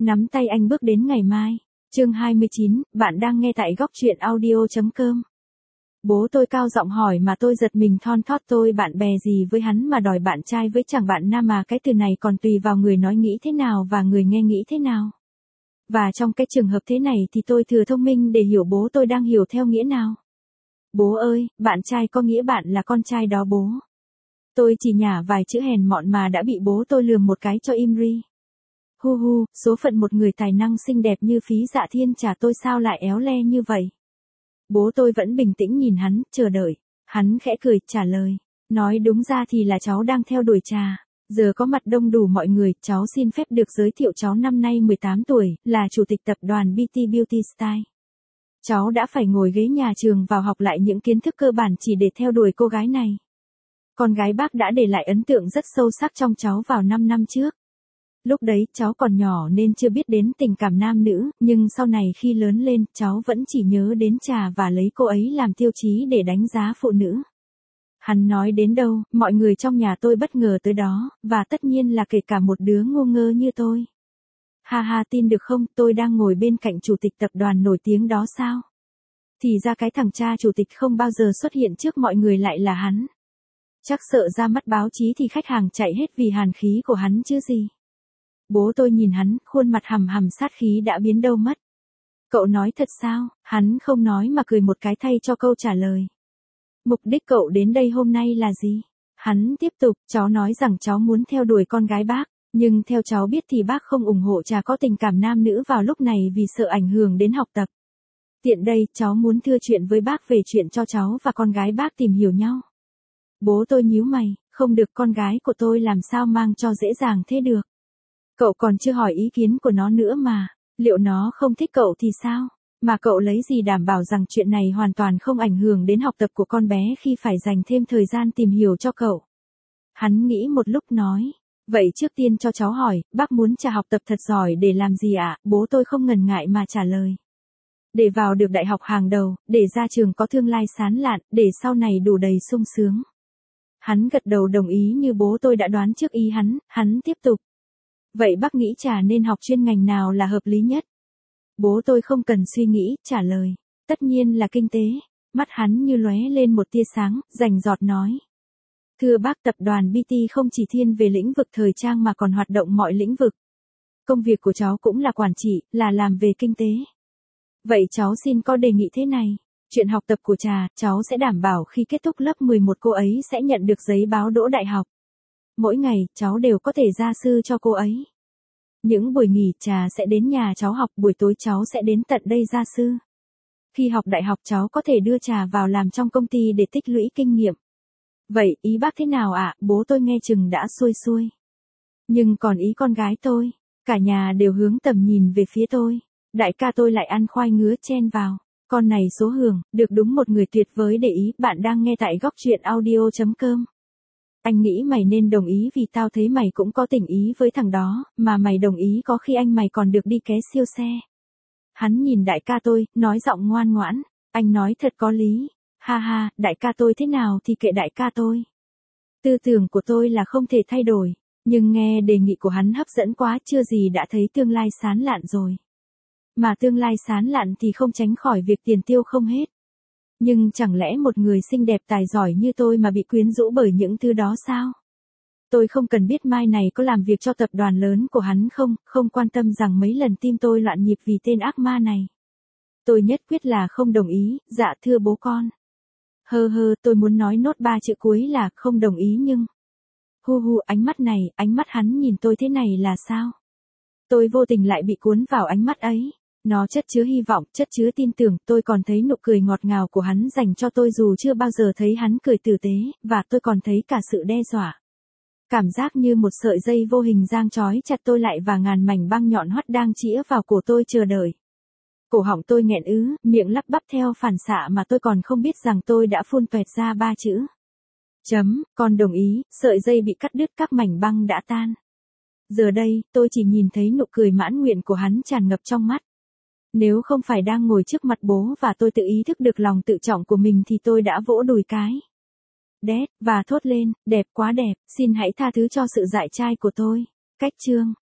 Nắm tay anh bước đến ngày mai. Chương 29, bạn đang nghe tại góc truyện audio.com. Bố tôi cao giọng hỏi mà tôi giật mình thon thót, tôi bạn bè gì với hắn mà đòi bạn trai với chẳng bạn nam, mà cái từ này còn tùy vào người nói nghĩ thế nào và người nghe nghĩ thế nào. Và trong cái trường hợp thế này thì tôi thừa thông minh để hiểu bố tôi đang hiểu theo nghĩa nào. Bố ơi, bạn trai có nghĩa bạn là con trai đó bố. Tôi chỉ nhả vài chữ hèn mọn mà đã bị bố tôi lườm một cái cho im ri. Hu hu, số phận một người tài năng xinh đẹp như Phí Dạ Thiên trả tôi sao lại éo le như vậy. Bố tôi vẫn bình tĩnh nhìn hắn, chờ đợi. Hắn khẽ cười, trả lời. Nói đúng ra thì là cháu đang theo đuổi trà. Giờ có mặt đông đủ mọi người, cháu xin phép được giới thiệu cháu năm nay 18 tuổi, là chủ tịch tập đoàn BT Beauty Style. Cháu đã phải ngồi ghế nhà trường vào học lại những kiến thức cơ bản chỉ để theo đuổi cô gái này. Con gái bác đã để lại ấn tượng rất sâu sắc trong cháu vào 5 năm trước. Lúc đấy cháu còn nhỏ nên chưa biết đến tình cảm nam nữ, nhưng sau này khi lớn lên, cháu vẫn chỉ nhớ đến trà và lấy cô ấy làm tiêu chí để đánh giá phụ nữ. Hắn nói đến đâu, mọi người trong nhà tôi bất ngờ tới đó, và tất nhiên là kể cả một đứa ngu ngơ như tôi. Ha ha, tin được không, tôi đang ngồi bên cạnh chủ tịch tập đoàn nổi tiếng đó sao? Thì ra cái thằng cha chủ tịch không bao giờ xuất hiện trước mọi người lại là hắn. Chắc sợ ra mắt báo chí thì khách hàng chạy hết vì hàn khí của hắn chứ gì. Bố tôi nhìn hắn, khuôn mặt hầm hầm sát khí đã biến đâu mất. Cậu nói thật sao? Hắn không nói mà cười một cái thay cho câu trả lời. Mục đích cậu đến đây hôm nay là gì? Hắn tiếp tục, cháu nói rằng cháu muốn theo đuổi con gái bác, nhưng theo cháu biết thì bác không ủng hộ trà có tình cảm nam nữ vào lúc này vì sợ ảnh hưởng đến học tập. Tiện đây, cháu muốn thưa chuyện với bác về chuyện cho cháu và con gái bác tìm hiểu nhau. Bố tôi nhíu mày, không được, con gái của tôi làm sao mang cho dễ dàng thế được. Cậu còn chưa hỏi ý kiến của nó nữa mà, liệu nó không thích cậu thì sao? Mà cậu lấy gì đảm bảo rằng chuyện này hoàn toàn không ảnh hưởng đến học tập của con bé khi phải dành thêm thời gian tìm hiểu cho cậu? Hắn nghĩ một lúc nói, vậy trước tiên cho cháu hỏi, bác muốn trà học tập thật giỏi để làm gì ạ? Bố tôi không ngần ngại mà trả lời. Để vào được đại học hàng đầu, để ra trường có tương lai sáng lạn, để sau này đủ đầy sung sướng. Hắn gật đầu đồng ý như bố tôi đã đoán trước ý hắn tiếp tục. Vậy bác nghĩ trà nên học chuyên ngành nào là hợp lý nhất? Bố tôi không cần suy nghĩ, trả lời. Tất nhiên là kinh tế. Mắt hắn như lóe lên một tia sáng, rành rọt nói. Thưa bác, tập đoàn BT không chỉ thiên về lĩnh vực thời trang mà còn hoạt động mọi lĩnh vực. Công việc của cháu cũng là quản trị, là làm về kinh tế. Vậy cháu xin có đề nghị thế này. Chuyện học tập của trà, cháu sẽ đảm bảo khi kết thúc lớp 11 cô ấy sẽ nhận được giấy báo đỗ đại học. Mỗi ngày, cháu đều có thể gia sư cho cô ấy. Những buổi nghỉ trà sẽ đến nhà cháu học, buổi tối cháu sẽ đến tận đây gia sư. Khi học đại học cháu có thể đưa trà vào làm trong công ty để tích lũy kinh nghiệm. Vậy, ý bác thế nào ạ? Bố tôi nghe chừng đã xuôi xuôi. Nhưng còn ý con gái tôi, cả nhà đều hướng tầm nhìn về phía tôi. Đại ca tôi lại ăn khoai ngứa chen vào. Con này số hưởng, được đúng một người tuyệt vời để ý, bạn đang nghe tại góc truyện audio.com. Anh nghĩ mày nên đồng ý vì tao thấy mày cũng có tình ý với thằng đó, mà mày đồng ý có khi anh mày còn được đi ké siêu xe. Hắn nhìn đại ca tôi, nói giọng ngoan ngoãn, anh nói thật có lý. Ha ha, đại ca tôi thế nào thì kệ đại ca tôi. Tư tưởng của tôi là không thể thay đổi, nhưng nghe đề nghị của hắn hấp dẫn quá, chưa gì đã thấy tương lai sáng lạn rồi. Mà tương lai sáng lạn thì không tránh khỏi việc tiền tiêu không hết. Nhưng chẳng lẽ một người xinh đẹp tài giỏi như tôi mà bị quyến rũ bởi những thứ đó sao? Tôi không cần biết mai này có làm việc cho tập đoàn lớn của hắn không quan tâm rằng mấy lần tim tôi loạn nhịp vì tên ác ma này. Tôi nhất quyết là không đồng ý, dạ thưa bố con. Tôi muốn nói nốt 3 chữ cuối là không đồng ý nhưng... Hu hu, ánh mắt hắn nhìn tôi thế này là sao? Tôi vô tình lại bị cuốn vào ánh mắt ấy. Nó chất chứa hy vọng, chất chứa tin tưởng, tôi còn thấy nụ cười ngọt ngào của hắn dành cho tôi dù chưa bao giờ thấy hắn cười tử tế, và tôi còn thấy cả sự đe dọa. Cảm giác như một sợi dây vô hình giăng trói chặt tôi lại và ngàn mảnh băng nhọn hoắt đang chĩa vào cổ tôi chờ đợi. Cổ họng tôi nghẹn miệng lắp bắp theo phản xạ mà tôi còn không biết rằng tôi đã phun toẹt ra 3 chữ. Con đồng ý, sợi dây bị cắt đứt, các mảnh băng đã tan. Giờ đây, tôi chỉ nhìn thấy nụ cười mãn nguyện của hắn tràn ngập trong mắt. Nếu không phải đang ngồi trước mặt bố và tôi tự ý thức được lòng tự trọng của mình thì tôi đã vỗ đùi cái. Đét, và thốt lên, đẹp quá đẹp, xin hãy tha thứ cho sự dại trai của tôi. Cách chương.